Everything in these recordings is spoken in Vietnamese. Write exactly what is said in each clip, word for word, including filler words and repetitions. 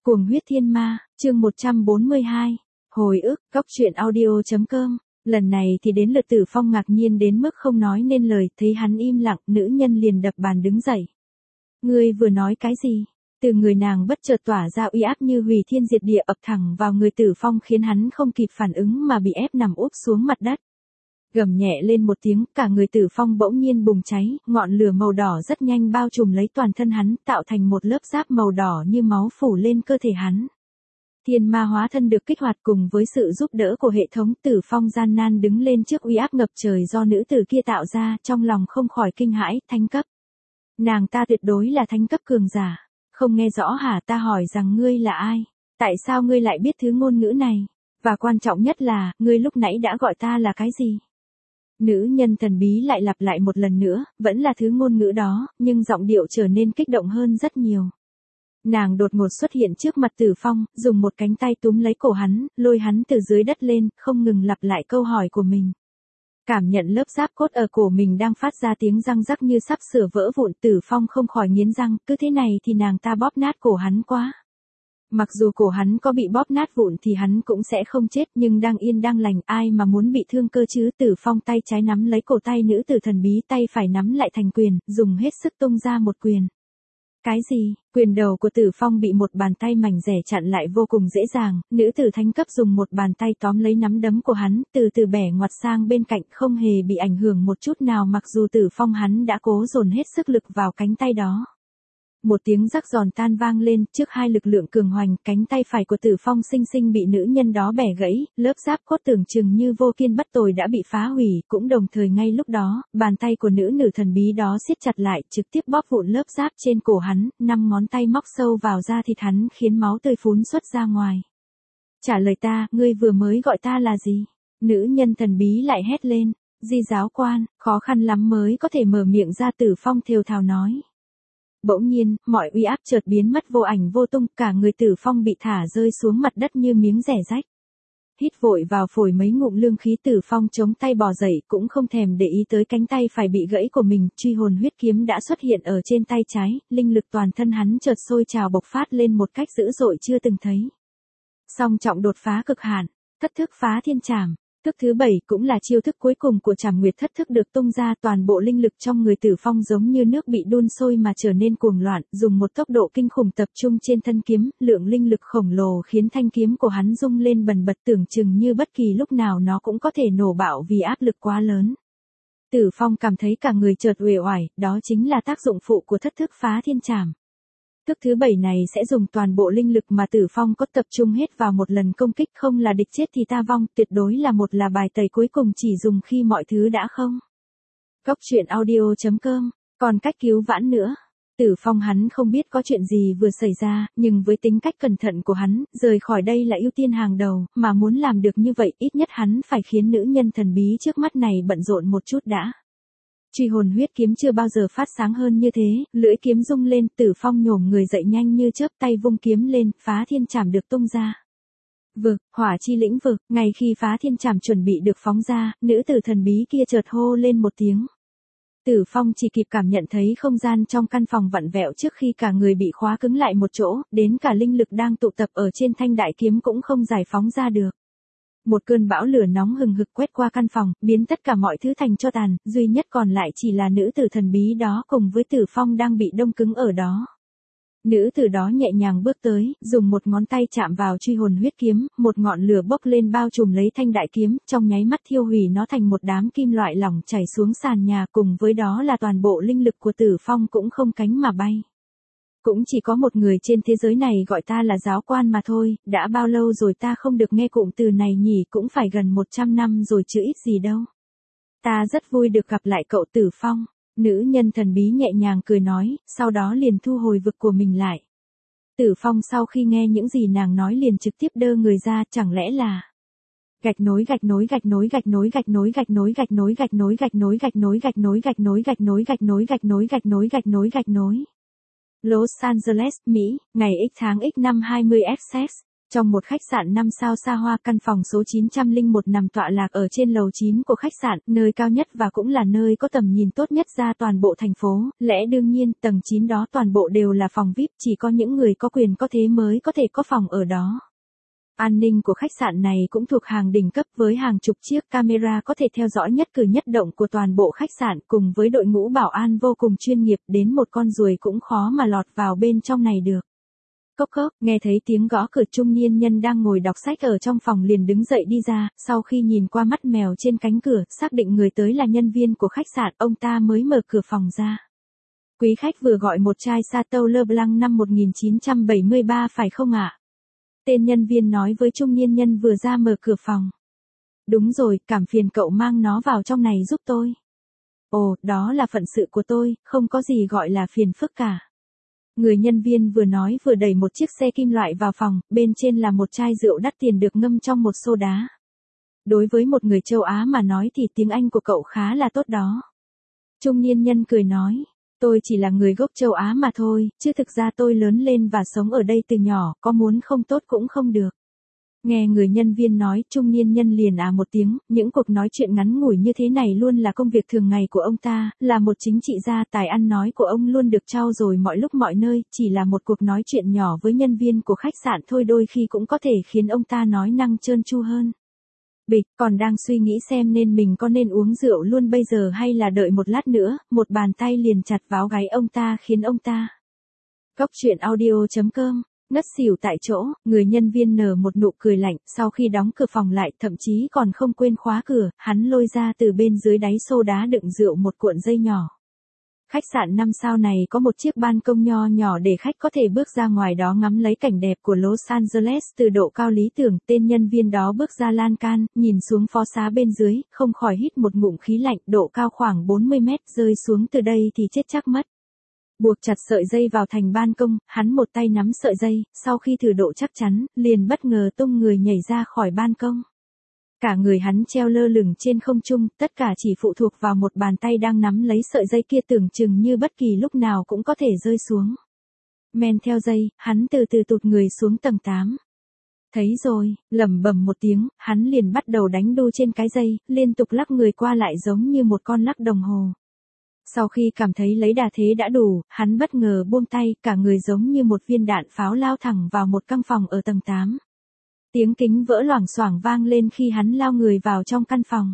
Cuồng huyết thiên ma, chương một trăm bốn mươi hai. Hồi ức, góc truyện audio.com. Lần này thì đến lượt Tử Phong ngạc nhiên đến mức không nói nên lời, thấy hắn im lặng, nữ nhân liền đập bàn đứng dậy. Ngươi vừa nói cái gì? Từ người nàng bất chợt tỏa ra uy áp như hủy thiên diệt địa ập thẳng vào người Tử Phong khiến hắn không kịp phản ứng mà bị ép nằm úp xuống mặt đất. Gầm nhẹ lên một tiếng, cả người Tử Phong bỗng nhiên bùng cháy, ngọn lửa màu đỏ rất nhanh bao trùm lấy toàn thân hắn, tạo thành một lớp giáp màu đỏ như máu phủ lên cơ thể hắn. Thiên ma hóa thân được kích hoạt cùng với sự giúp đỡ của hệ thống, Tử Phong gian nan đứng lên trước uy áp ngập trời do nữ tử kia tạo ra, trong lòng không khỏi kinh hãi, thánh cấp. Nàng ta tuyệt đối là thánh cấp cường giả. Không nghe rõ hả? Ta hỏi rằng ngươi là ai? Tại sao ngươi lại biết thứ ngôn ngữ này? Và quan trọng nhất là, ngươi lúc nãy đã gọi ta là cái gì? Nữ nhân thần bí lại lặp lại một lần nữa, vẫn là thứ ngôn ngữ đó, nhưng giọng điệu trở nên kích động hơn rất nhiều. Nàng đột ngột xuất hiện trước mặt Tử Phong, dùng một cánh tay túm lấy cổ hắn, lôi hắn từ dưới đất lên, không ngừng lặp lại câu hỏi của mình. Cảm nhận lớp giáp cốt ở cổ mình đang phát ra tiếng răng rắc như sắp sửa vỡ vụn, Tử Phong không khỏi nghiến răng, cứ thế này thì nàng ta bóp nát cổ hắn quá. Mặc dù cổ hắn có bị bóp nát vụn thì hắn cũng sẽ không chết, nhưng đang yên đang lành, ai mà muốn bị thương cơ chứ? Tử Phong tay trái nắm lấy cổ tay nữ tử thần bí, tay phải nắm lại thành quyền, dùng hết sức tung ra một quyền. Cái gì? Quyền đầu của Tử Phong bị một bàn tay mảnh dẻ chặn lại vô cùng dễ dàng, nữ tử thánh cấp dùng một bàn tay tóm lấy nắm đấm của hắn, từ từ bẻ ngoặt sang bên cạnh, không hề bị ảnh hưởng một chút nào mặc dù Tử Phong hắn đã cố dồn hết sức lực vào cánh tay đó. Một tiếng rắc giòn tan vang lên, trước hai lực lượng cường hoành, cánh tay phải của Tử Phong xinh xinh bị nữ nhân đó bẻ gãy, lớp giáp cốt tưởng chừng như vô kiên bất tồi đã bị phá hủy, cũng đồng thời ngay lúc đó, bàn tay của nữ nữ thần bí đó siết chặt lại, trực tiếp bóp vụn lớp giáp trên cổ hắn, năm ngón tay móc sâu vào da thịt hắn khiến máu tươi phún xuất ra ngoài. Trả lời ta, ngươi vừa mới gọi ta là gì? Nữ nhân thần bí lại hét lên. Di giáo quan, khó khăn lắm mới có thể mở miệng ra. Tử Phong thều thào nói. Bỗng nhiên, mọi uy áp chợt biến mất vô ảnh vô tung, cả người Tử Phong bị thả rơi xuống mặt đất như miếng rẻ rách. Hít vội vào phổi mấy ngụm lương khí, Tử Phong chống tay bò dậy, cũng không thèm để ý tới cánh tay phải bị gãy của mình, truy hồn huyết kiếm đã xuất hiện ở trên tay trái, linh lực toàn thân hắn chợt sôi trào bộc phát lên một cách dữ dội chưa từng thấy. Song trọng đột phá cực hạn, thất thức phá thiên trảm. Thức thứ bảy cũng là chiêu thức cuối cùng của Trảm Nguyệt thất thức được tung ra, toàn bộ linh lực trong người Tử Phong giống như nước bị đun sôi mà trở nên cuồng loạn, dùng một tốc độ kinh khủng tập trung trên thân kiếm, lượng linh lực khổng lồ khiến thanh kiếm của hắn rung lên bần bật, tưởng chừng như bất kỳ lúc nào nó cũng có thể nổ bạo vì áp lực quá lớn. Tử Phong cảm thấy cả người chợt uể oải, đó chính là tác dụng phụ của thất thức phá thiên trảm. Thức thứ bảy này sẽ dùng toàn bộ linh lực mà Tử Phong có tập trung hết vào một lần công kích, không là địch chết thì ta vong, tuyệt đối là một là bài tẩy cuối cùng chỉ dùng khi mọi thứ đã không. Góc truyện audio.com, còn cách cứu vãn nữa. Tử Phong hắn không biết có chuyện gì vừa xảy ra, nhưng với tính cách cẩn thận của hắn, rời khỏi đây là ưu tiên hàng đầu, mà muốn làm được như vậy ít nhất hắn phải khiến nữ nhân thần bí trước mắt này bận rộn một chút đã. Truy hồn huyết kiếm chưa bao giờ phát sáng hơn như thế, lưỡi kiếm rung lên, Tử Phong nhổm người dậy nhanh như chớp, tay vung kiếm lên, phá thiên trảm được tung ra. Vực, hỏa chi lĩnh vực, ngay khi phá thiên trảm chuẩn bị được phóng ra, nữ tử thần bí kia chợt hô lên một tiếng. Tử Phong chỉ kịp cảm nhận thấy không gian trong căn phòng vặn vẹo trước khi cả người bị khóa cứng lại một chỗ, đến cả linh lực đang tụ tập ở trên thanh đại kiếm cũng không giải phóng ra được. Một cơn bão lửa nóng hừng hực quét qua căn phòng, biến tất cả mọi thứ thành tro tàn, duy nhất còn lại chỉ là nữ tử thần bí đó cùng với Tử Phong đang bị đông cứng ở đó. Nữ tử đó nhẹ nhàng bước tới, dùng một ngón tay chạm vào truy hồn huyết kiếm, một ngọn lửa bốc lên bao trùm lấy thanh đại kiếm, trong nháy mắt thiêu hủy nó thành một đám kim loại lỏng chảy xuống sàn nhà, cùng với đó là toàn bộ linh lực của Tử Phong cũng không cánh mà bay. Cũng chỉ có một người trên thế giới này gọi ta là giáo quan mà thôi, đã bao lâu rồi ta không được nghe cụm từ này nhỉ, cũng phải gần một trăm năm rồi chứ ít gì đâu. Ta rất vui được gặp lại cậu Tử Phong. Nữ nhân thần bí nhẹ nhàng cười nói, sau đó liền thu hồi vực của mình lại. Tử Phong sau khi nghe những gì nàng nói liền trực tiếp đơ người ra, chẳng lẽ là gạch nối gạch nối gạch nối gạch nối gạch nối gạch nối gạch nối gạch nối gạch nối gạch nối gạch nối gạch nối gạch nối gạch nối gạch nối gạch nối gạch nối gạch nối. Los Angeles, Mỹ, ngày X tháng X năm hai mươi X. Trong một khách sạn năm sao xa hoa, căn phòng số chín không một nằm tọa lạc ở trên lầu chín của khách sạn, nơi cao nhất và cũng là nơi có tầm nhìn tốt nhất ra toàn bộ thành phố. Lẽ đương nhiên, tầng chín đó toàn bộ đều là phòng vi ai pi, chỉ có những người có quyền có thế mới có thể có phòng ở đó. An ninh của khách sạn này cũng thuộc hàng đỉnh cấp với hàng chục chiếc camera có thể theo dõi nhất cử nhất động của toàn bộ khách sạn, cùng với đội ngũ bảo an vô cùng chuyên nghiệp, đến một con ruồi cũng khó mà lọt vào bên trong này được. Cốc cốc, nghe thấy tiếng gõ cửa, trung niên nhân đang ngồi đọc sách ở trong phòng liền đứng dậy đi ra, sau khi nhìn qua mắt mèo trên cánh cửa, xác định người tới là nhân viên của khách sạn, ông ta mới mở cửa phòng ra. Quý khách vừa gọi một chai Chateau Leblanc năm một nghìn chín trăm bảy mươi ba phải không ạ? Tên nhân viên nói với trung niên nhân vừa ra mở cửa phòng. Đúng rồi, cảm phiền cậu mang nó vào trong này giúp tôi. Ồ, đó là phận sự của tôi, không có gì gọi là phiền phức cả. Người nhân viên vừa nói vừa đẩy một chiếc xe kim loại vào phòng, bên trên là một chai rượu đắt tiền được ngâm trong một xô đá. Đối với một người châu Á mà nói thì tiếng Anh của cậu khá là tốt đó. Trung niên nhân cười nói, tôi chỉ là người gốc châu Á mà thôi, chứ thực ra tôi lớn lên và sống ở đây từ nhỏ, có muốn không tốt cũng không được. Nghe người nhân viên nói, trung niên nhân liền à một tiếng, những cuộc nói chuyện ngắn ngủi như thế này luôn là công việc thường ngày của ông ta, là một chính trị gia, tài ăn nói của ông luôn được trau dồi mọi lúc mọi nơi, chỉ là một cuộc nói chuyện nhỏ với nhân viên của khách sạn thôi đôi khi cũng có thể khiến ông ta nói năng trơn tru hơn. Bịch, còn đang suy nghĩ xem nên mình có nên uống rượu luôn bây giờ hay là đợi một lát nữa, một bàn tay liền chặt vào gáy ông ta khiến ông ta. Cốc truyện audio chấm com ngất xỉu tại chỗ, người nhân viên nở một nụ cười lạnh, sau khi đóng cửa phòng lại, thậm chí còn không quên khóa cửa, hắn lôi ra từ bên dưới đáy xô đá đựng rượu một cuộn dây nhỏ. Khách sạn năm sao này có một chiếc ban công nho nhỏ để khách có thể bước ra ngoài đó ngắm lấy cảnh đẹp của Los Angeles từ độ cao lý tưởng. Tên nhân viên đó bước ra lan can, nhìn xuống phố xá bên dưới, không khỏi hít một ngụm khí lạnh, độ cao khoảng bốn mươi mét, rơi xuống từ đây thì chết chắc mất. Buộc chặt sợi dây vào thành ban công, hắn một tay nắm sợi dây, sau khi thử độ chắc chắn, liền bất ngờ tung người nhảy ra khỏi ban công. Cả người hắn treo lơ lửng trên không trung, tất cả chỉ phụ thuộc vào một bàn tay đang nắm lấy sợi dây kia, tưởng chừng như bất kỳ lúc nào cũng có thể rơi xuống. Men theo dây, hắn từ từ tụt người xuống tầng tám. Thấy rồi, lẩm bẩm một tiếng, hắn liền bắt đầu đánh đu trên cái dây, liên tục lắc người qua lại giống như một con lắc đồng hồ. Sau khi cảm thấy lấy đà thế đã đủ, hắn bất ngờ buông tay, cả người giống như một viên đạn pháo lao thẳng vào một căn phòng ở tầng tám. Tiếng kính vỡ loảng xoảng vang lên khi hắn lao người vào trong căn phòng.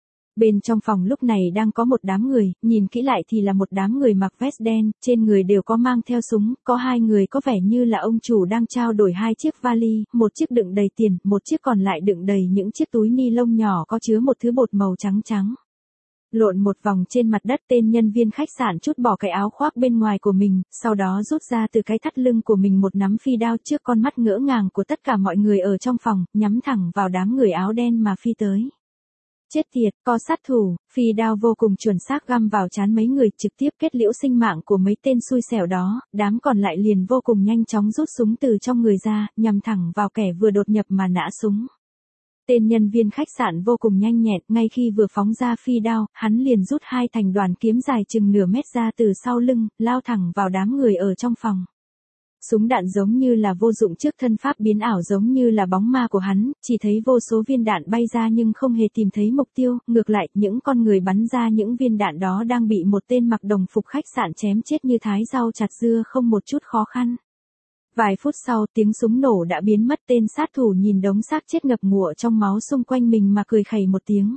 Bên trong phòng lúc này đang có một đám người, nhìn kỹ lại thì là một đám người mặc vest đen, trên người đều có mang theo súng, có hai người có vẻ như là ông chủ đang trao đổi hai chiếc vali, một chiếc đựng đầy tiền, một chiếc còn lại đựng đầy những chiếc túi ni lông nhỏ có chứa một thứ bột màu trắng trắng. Lộn một vòng trên mặt đất, tên nhân viên khách sạn trút bỏ cái áo khoác bên ngoài của mình, sau đó rút ra từ cái thắt lưng của mình một nắm phi đao, trước con mắt ngỡ ngàng của tất cả mọi người ở trong phòng, nhắm thẳng vào đám người áo đen mà phi tới. Chết tiệt, có sát thủ, phi đao vô cùng chuẩn xác găm vào trán mấy người, trực tiếp kết liễu sinh mạng của mấy tên xui xẻo đó, đám còn lại liền vô cùng nhanh chóng rút súng từ trong người ra, nhằm thẳng vào kẻ vừa đột nhập mà nã súng. Tên nhân viên khách sạn vô cùng nhanh nhẹn, ngay khi vừa phóng ra phi đao, hắn liền rút hai thành đoàn kiếm dài chừng nửa mét ra từ sau lưng, lao thẳng vào đám người ở trong phòng. Súng đạn giống như là vô dụng trước thân pháp biến ảo giống như là bóng ma của hắn, chỉ thấy vô số viên đạn bay ra nhưng không hề tìm thấy mục tiêu, ngược lại, những con người bắn ra những viên đạn đó đang bị một tên mặc đồng phục khách sạn chém chết như thái rau chặt dưa không một chút khó khăn. Vài phút sau, tiếng súng nổ đã biến mất, tên sát thủ nhìn đống xác chết ngập ngụa trong máu xung quanh mình mà cười khẩy một tiếng.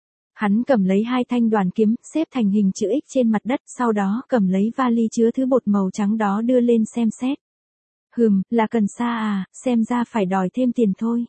Hắn cầm lấy hai thanh đoàn kiếm, xếp thành hình chữ X trên mặt đất, sau đó cầm lấy vali chứa thứ bột màu trắng đó đưa lên xem xét. Hừm, là cần sa à, xem ra phải đòi thêm tiền thôi.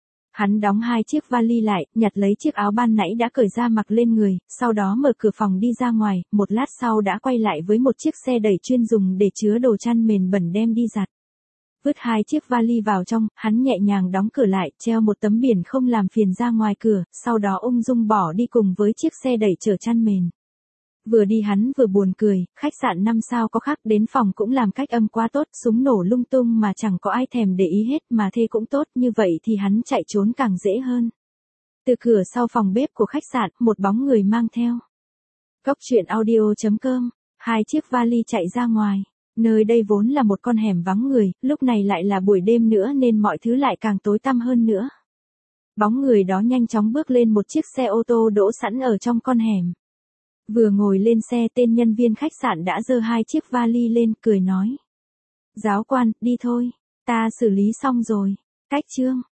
Hắn đóng hai chiếc vali lại, nhặt lấy chiếc áo ban nãy đã cởi ra mặc lên người, sau đó mở cửa phòng đi ra ngoài, một lát sau đã quay lại với một chiếc xe đẩy chuyên dùng để chứa đồ chăn mền bẩn đem đi giặt. Vứt hai chiếc vali vào trong, hắn nhẹ nhàng đóng cửa lại, treo một tấm biển không làm phiền ra ngoài cửa, sau đó ung dung bỏ đi cùng với chiếc xe đẩy chở chăn mền. Vừa đi hắn vừa buồn cười, khách sạn năm sao có khác, đến phòng cũng làm cách âm quá tốt, súng nổ lung tung mà chẳng có ai thèm để ý hết, mà thế cũng tốt, như vậy thì hắn chạy trốn càng dễ hơn. Từ cửa sau phòng bếp của khách sạn, một bóng người mang theo. Cốc truyện audio chấm com, hai chiếc vali chạy ra ngoài. Nơi đây vốn là một con hẻm vắng người, lúc này lại là buổi đêm nữa nên mọi thứ lại càng tối tăm hơn nữa. Bóng người đó nhanh chóng bước lên một chiếc xe ô tô đỗ sẵn ở trong con hẻm. Vừa ngồi lên xe, tên nhân viên khách sạn đã giơ hai chiếc vali lên, cười nói. Giáo quan, đi thôi, ta xử lý xong rồi. Cách chương